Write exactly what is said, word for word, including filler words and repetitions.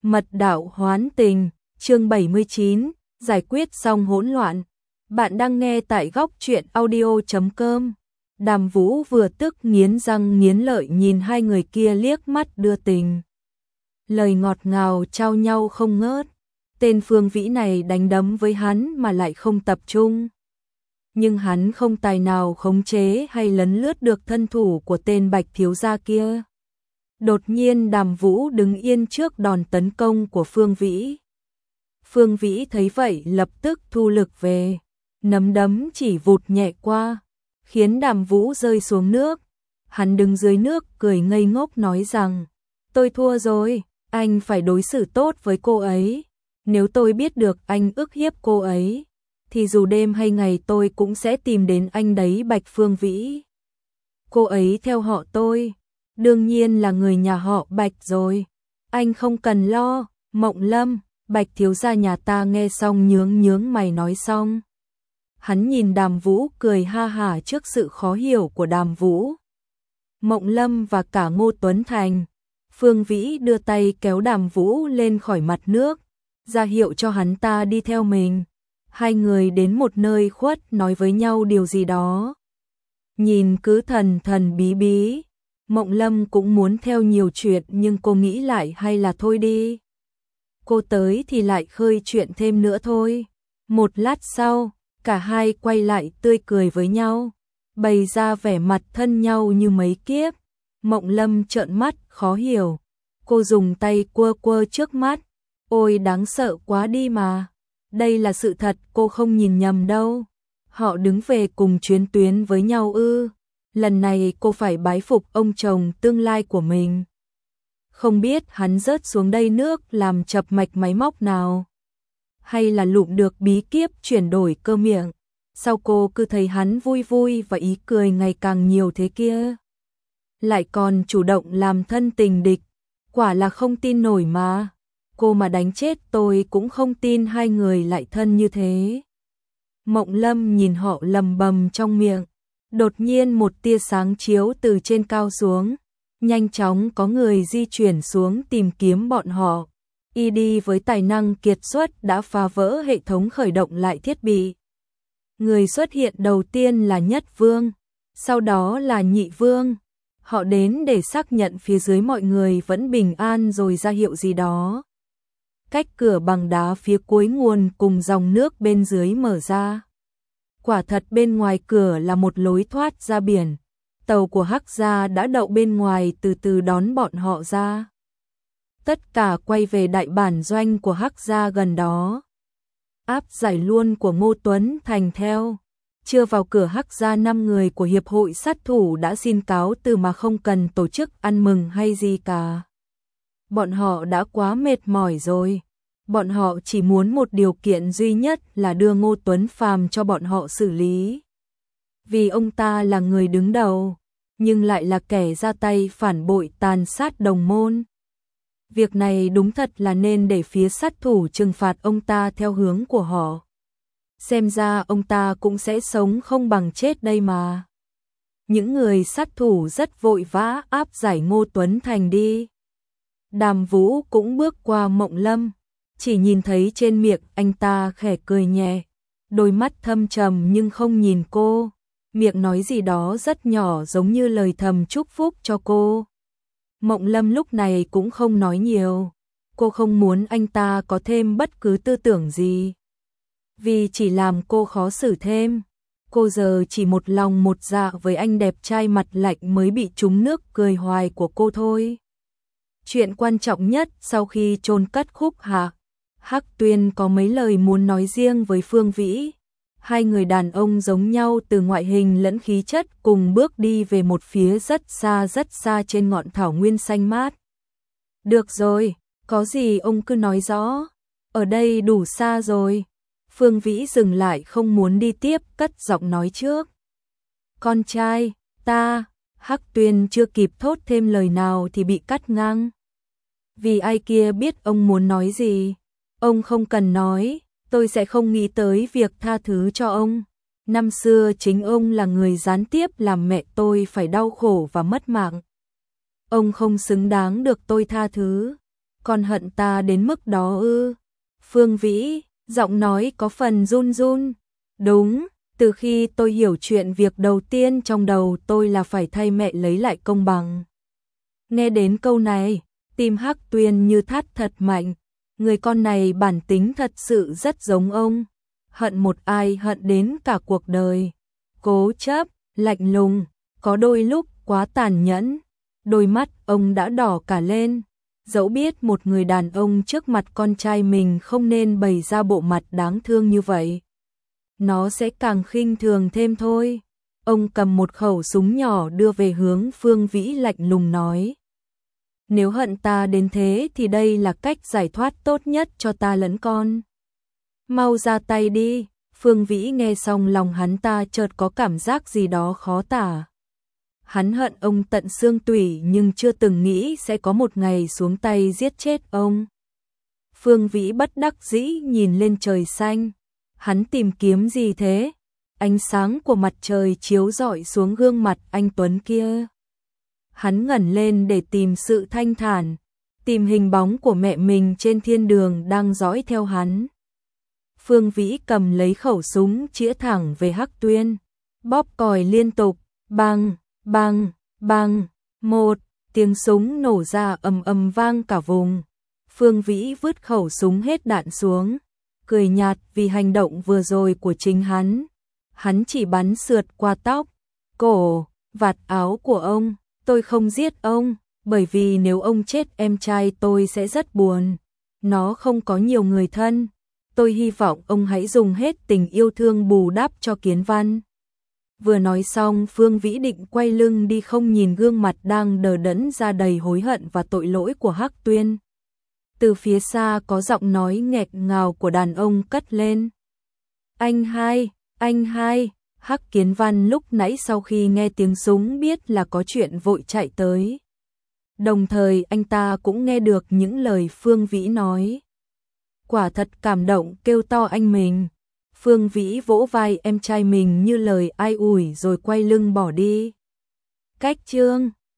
Mật đạo hoán tình, chương bảy mươi chín, giải quyết xong hỗn loạn. Bạn đang nghe tại góc truyện audio chấm com. Đàm Vũ vừa tức nghiến răng nghiến lợi nhìn hai người kia liếc mắt đưa tình. Lời ngọt ngào trao nhau không ngớt. Tên Phương Vĩ này đánh đấm với hắn mà lại không tập trung. Nhưng hắn không tài nào khống chế hay lấn lướt được thân thủ của tên Bạch thiếu gia kia. Đột nhiên Đàm Vũ đứng yên trước đòn tấn công của Phương Vĩ. Phương Vĩ thấy vậy lập tức thu lực về, nắm đấm chỉ vụt nhẹ qua, khiến Đàm Vũ rơi xuống nước. Hắn đứng dưới nước cười ngây ngốc nói rằng, tôi thua rồi, anh phải đối xử tốt với cô ấy. Nếu tôi biết được anh ức hiếp cô ấy, thì dù đêm hay ngày tôi cũng sẽ tìm đến anh đấy. Bạch Phương Vĩ. Cô ấy theo họ tôi, đương nhiên là người nhà họ Bạch rồi. Anh không cần lo. Mộng Lâm, Bạch thiếu gia nhà ta nghe xong nhướng nhướng mày nói xong. Hắn nhìn Đàm Vũ cười ha hả trước sự khó hiểu của Đàm Vũ. Mộng Lâm và cả Ngô Tuấn Thành. Phương Vĩ đưa tay kéo Đàm Vũ lên khỏi mặt nước, ra hiệu cho hắn ta đi theo mình. Hai người đến một nơi khuất nói với nhau điều gì đó. Nhìn cứ thần thần bí bí. Mộng Lâm cũng muốn theo nhiều chuyện nhưng cô nghĩ lại hay là thôi đi. Cô tới thì lại khơi chuyện thêm nữa thôi. Một lát sau, cả hai quay lại tươi cười với nhau, bày ra vẻ mặt thân nhau như mấy kiếp. Mộng Lâm trợn mắt khó hiểu. Cô dùng tay quơ quơ trước mắt. Ôi đáng sợ quá đi mà. Đây là sự thật, cô không nhìn nhầm đâu. Họ đứng về cùng chuyến tuyến với nhau ư? Lần này cô phải bái phục ông chồng tương lai của mình. Không biết hắn rớt xuống đây nước làm chập mạch máy móc nào, hay là lụm được bí kíp chuyển đổi cơ miệng. Sao cô cứ thấy hắn vui vui và ý cười ngày càng nhiều thế kia? Lại còn chủ động làm thân tình địch. Quả là không tin nổi mà. Cô mà đánh chết tôi cũng không tin hai người lại thân như thế. Mộng Lâm nhìn họ lầm bầm trong miệng. Đột nhiên một tia sáng chiếu từ trên cao xuống. Nhanh chóng có người di chuyển xuống tìm kiếm bọn họ. Y đi với tài năng kiệt xuất đã phá vỡ hệ thống khởi động lại thiết bị. Người xuất hiện đầu tiên là Nhất Vương, sau đó là Nhị Vương. Họ đến để xác nhận phía dưới mọi người vẫn bình an rồi ra hiệu gì đó. Cách cửa bằng đá phía cuối nguồn cùng dòng nước bên dưới mở ra. Quả thật bên ngoài cửa là một lối thoát ra biển. Tàu của Hắc gia đã đậu bên ngoài từ từ đón bọn họ ra. Tất cả quay về đại bản doanh của Hắc gia gần đó. Áp giải luôn của Ngô Tuấn Thành theo. Chưa vào cửa Hắc gia, năm người của hiệp hội sát thủ đã xin cáo từ mà không cần tổ chức ăn mừng hay gì cả. Bọn họ đã quá mệt mỏi rồi. Bọn họ chỉ muốn một điều kiện duy nhất là đưa Ngô Tuấn Phàm cho bọn họ xử lý. Vì ông ta là người đứng đầu, nhưng lại là kẻ ra tay phản bội tàn sát đồng môn. Việc này đúng thật là nên để phía sát thủ trừng phạt ông ta theo hướng của họ. Xem ra ông ta cũng sẽ sống không bằng chết đây mà. Những người sát thủ rất vội vã áp giải Ngô Tuấn Thành đi. Đàm Vũ cũng bước qua Mộng Lâm, chỉ nhìn thấy trên miệng anh ta khẽ cười nhẹ, đôi mắt thâm trầm nhưng không nhìn cô, miệng nói gì đó rất nhỏ giống như lời thầm chúc phúc cho cô. Mộng Lâm lúc này cũng không nói nhiều, cô không muốn anh ta có thêm bất cứ tư tưởng gì, vì chỉ làm cô khó xử thêm. Cô giờ chỉ một lòng một dạ với anh đẹp trai mặt lạnh mới bị trúng nước cười hoài của cô thôi. Chuyện quan trọng nhất sau khi chôn cất Khúc Hạ, Hắc Tuyên có mấy lời muốn nói riêng với Phương Vĩ. Hai người đàn ông giống nhau từ ngoại hình lẫn khí chất cùng bước đi về một phía rất xa rất xa trên ngọn thảo nguyên xanh mát. Được rồi, có gì ông cứ nói rõ, ở đây đủ xa rồi. Phương Vĩ dừng lại không muốn đi tiếp, cất giọng nói trước. Con trai, ta, Hắc Tuyên chưa kịp thốt thêm lời nào thì bị cắt ngang. Vì ai kia biết ông muốn nói gì. Ông không cần nói, tôi sẽ không nghĩ tới việc tha thứ cho ông. Năm xưa chính ông là người gián tiếp làm mẹ tôi phải đau khổ và mất mạng. Ông không xứng đáng được tôi tha thứ. Còn hận ta đến mức đó ư? Phương Vĩ, giọng nói có phần run run. Đúng, từ khi tôi hiểu chuyện việc đầu tiên trong đầu tôi là phải thay mẹ lấy lại công bằng. Nghe đến câu này, tim Hắc Tuyên như thắt thật mạnh. Người con này bản tính thật sự rất giống ông. Hận một ai hận đến cả cuộc đời. Cố chấp, lạnh lùng, có đôi lúc quá tàn nhẫn. Đôi mắt ông đã đỏ cả lên. Dẫu biết một người đàn ông trước mặt con trai mình không nên bày ra bộ mặt đáng thương như vậy, nó sẽ càng khinh thường thêm thôi. Ông cầm một khẩu súng nhỏ đưa về hướng Phương Vĩ, lạnh lùng nói: nếu hận ta đến thế thì đây là cách giải thoát tốt nhất cho ta lẫn con. Mau ra tay đi. Phương Vĩ nghe xong lòng hắn ta chợt có cảm giác gì đó khó tả. Hắn hận ông tận xương tủy nhưng chưa từng nghĩ sẽ có một ngày xuống tay giết chết ông. Phương Vĩ bất đắc dĩ nhìn lên trời xanh. Hắn tìm kiếm gì thế? Ánh sáng của mặt trời chiếu rọi xuống gương mặt anh tuấn kia. Hắn ngẩng lên để tìm sự thanh thản, tìm hình bóng của mẹ mình trên thiên đường đang dõi theo hắn. Phương Vĩ cầm lấy khẩu súng chĩa thẳng về Hắc Tuyên, bóp còi liên tục, bang, bang, bang, một tiếng súng nổ ra ầm ầm vang cả vùng. Phương Vĩ vứt khẩu súng hết đạn xuống, cười nhạt vì hành động vừa rồi của chính hắn. Hắn chỉ bắn sượt qua tóc, cổ, vạt áo của ông. Tôi không giết ông, bởi vì nếu ông chết em trai tôi sẽ rất buồn. Nó không có nhiều người thân. Tôi hy vọng ông hãy dùng hết tình yêu thương bù đắp cho Kiến Văn. Vừa nói xong, Phương Vĩ định quay lưng đi không nhìn gương mặt đang đờ đẫn ra đầy hối hận và tội lỗi của Hắc Tuyên. Từ phía xa có giọng nói nghẹt ngào của đàn ông cất lên. Anh hai, anh hai. Hắc Kiến Văn lúc nãy sau khi nghe tiếng súng biết là có chuyện vội chạy tới. Đồng thời anh ta cũng nghe được những lời Phương Vĩ nói. Quả thật cảm động, kêu to anh mình. Phương Vĩ vỗ vai em trai mình như lời ai ủi rồi quay lưng bỏ đi. Cách chương